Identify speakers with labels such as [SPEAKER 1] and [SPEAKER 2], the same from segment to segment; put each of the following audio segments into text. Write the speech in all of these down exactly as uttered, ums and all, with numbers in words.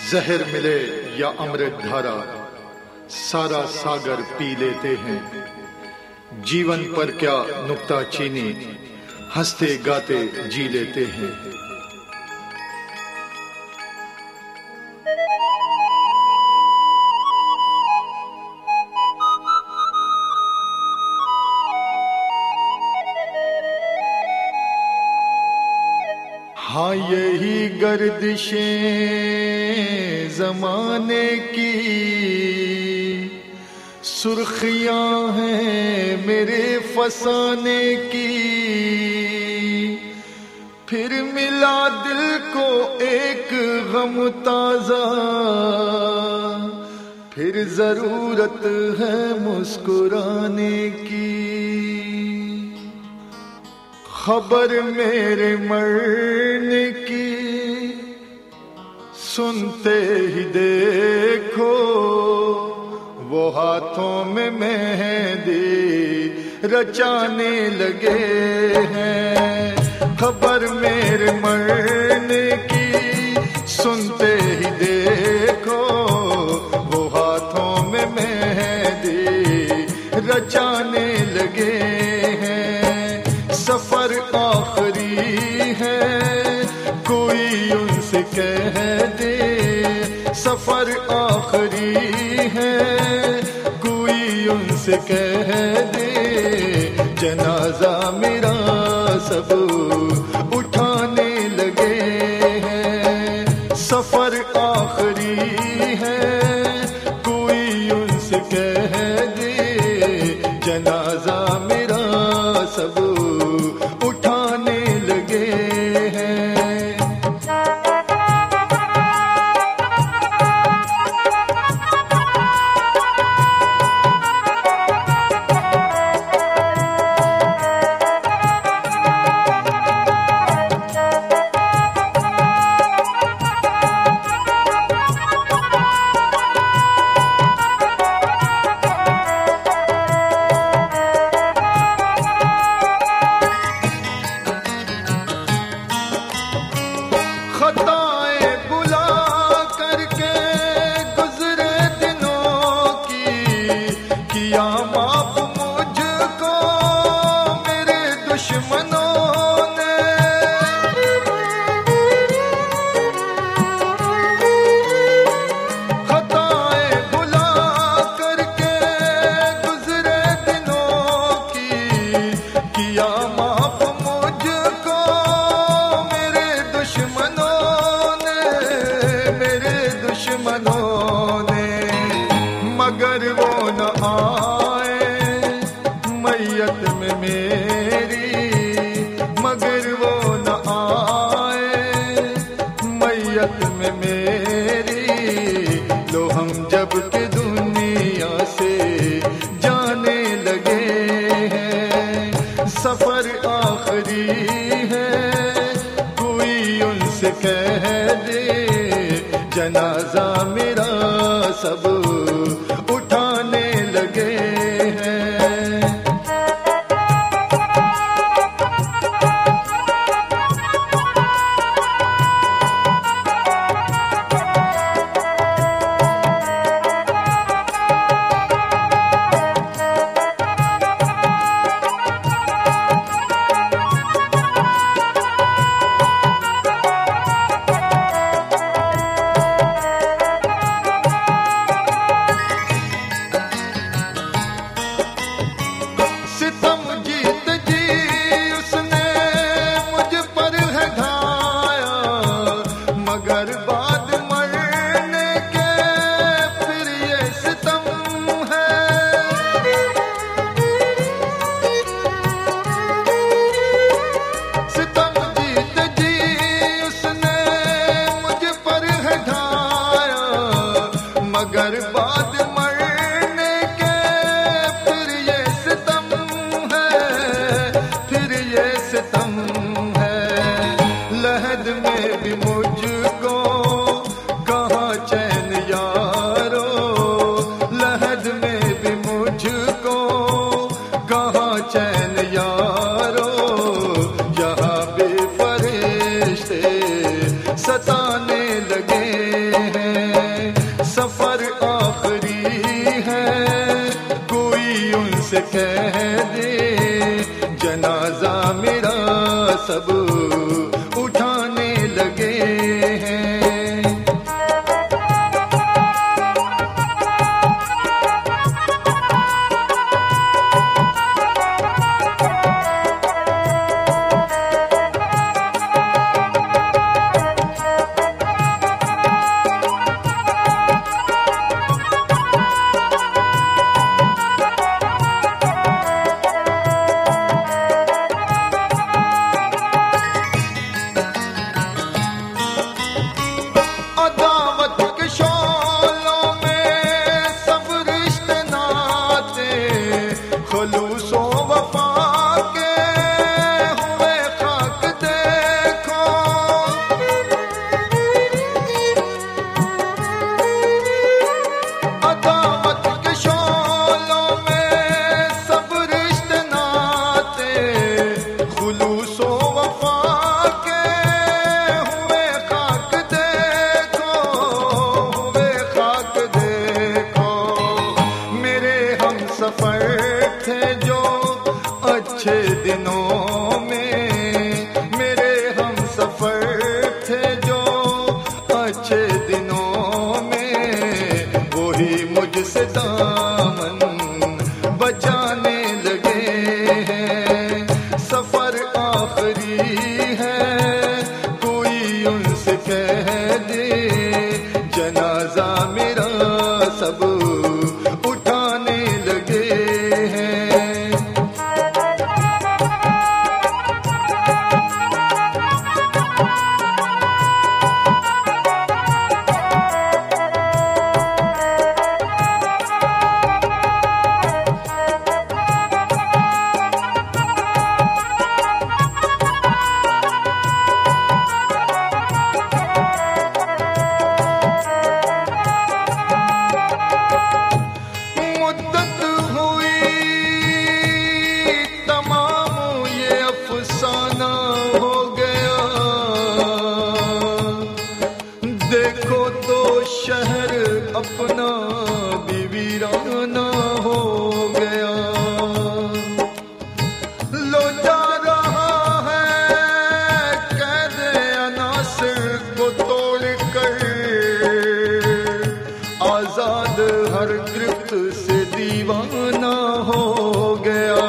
[SPEAKER 1] जहर मिले या अमृत धारा, सारा सागर पी लेते हैं। जीवन पर क्या नुक्ता चीनी, हंसते गाते जी लेते हैं। हाँ यही गर्दिशें ज़माने की सुर्खियां हैं मेरे फसाने की। फिर मिला दिल को एक गम ताज़ा, फिर ज़रूरत है मुस्कुराने की। खबर मेरे मरने की सुनते ही देखो, वो हाथों में मेहंदी रचाने लगे हैं। खबर मेरे मरने की सुनते ही देखो, वो हाथों में मेहंदी रचाने लगे हैं। सफर आखिरी है कोई उनसे कह दे, सफर आखिरी है कोई उनसे कह दे। जनाजा मेरा सब उठाने लगे हैं। सफर आखिरी है कोई उनसे कह दे, जनाजा मेरा सब उठाने लगे हैं। खताएं बुला करके गुजरे दिनों की, किया माफ मुझको मेरे दुश्मनों ने। खताएं बुला करके गुजरे दिनों की, किया माफ मुझको मेरे दुश्मनों दुश्मनों ने। मगर वो न आए मैयत में मेरी, मगर वो न आए मैयत में मेरी। लो हम जब के दुनिया से जाने लगे हैं। सफर आखिरी है कोई उनसे कह दे, जनाजा मेरा सब उठाने लगे हैं। दे, जनाजा मेरा सब उठाने लगे हैं।
[SPEAKER 2] सफर थे जो अच्छे दिनों में, मेरे हम सफर थे जो अच्छे दिनों में, वही मुझसे दामन बचाने लगे हैं। सफर आखिरी है कोई उनसे कह दे, जनाजा मेरा सब उठाने लगे हैं। देखो तो शहर अपना भी वीराना हो गया, लो जा रहा है कैद अनासिर को तोड़ कर, आजाद हर गिरफ्त से दीवाना हो गया।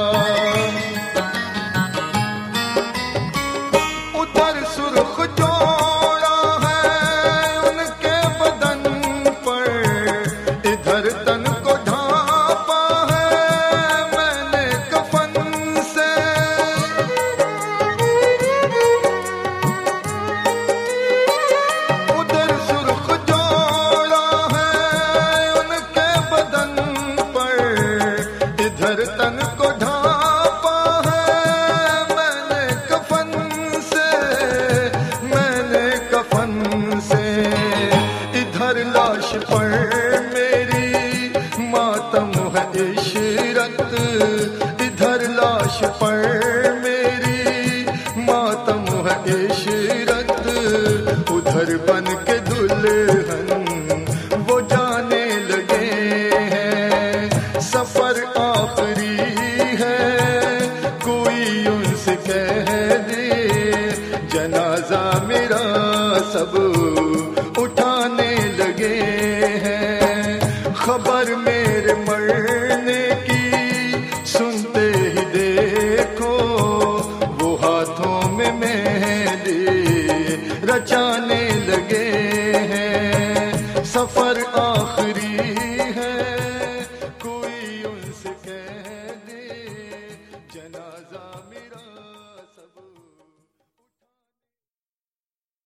[SPEAKER 2] उधर सुर्ख जो तन को ढापा है मैंने कफन से, मैंने कफन से। इधर लाश पर मेरी मातम है इशरत, इधर लाश पर मेरी मातम है इशरत, उधर बन के दुल्हन वो जाने लगे हैं। सफर आखिरी है कोई उनसे कह दे, जनाजा मेरा सब उठाने लगे हैं। खबर मेरे मरने की सुनते ही देखो, वो हाथों में मेहंदी रचाने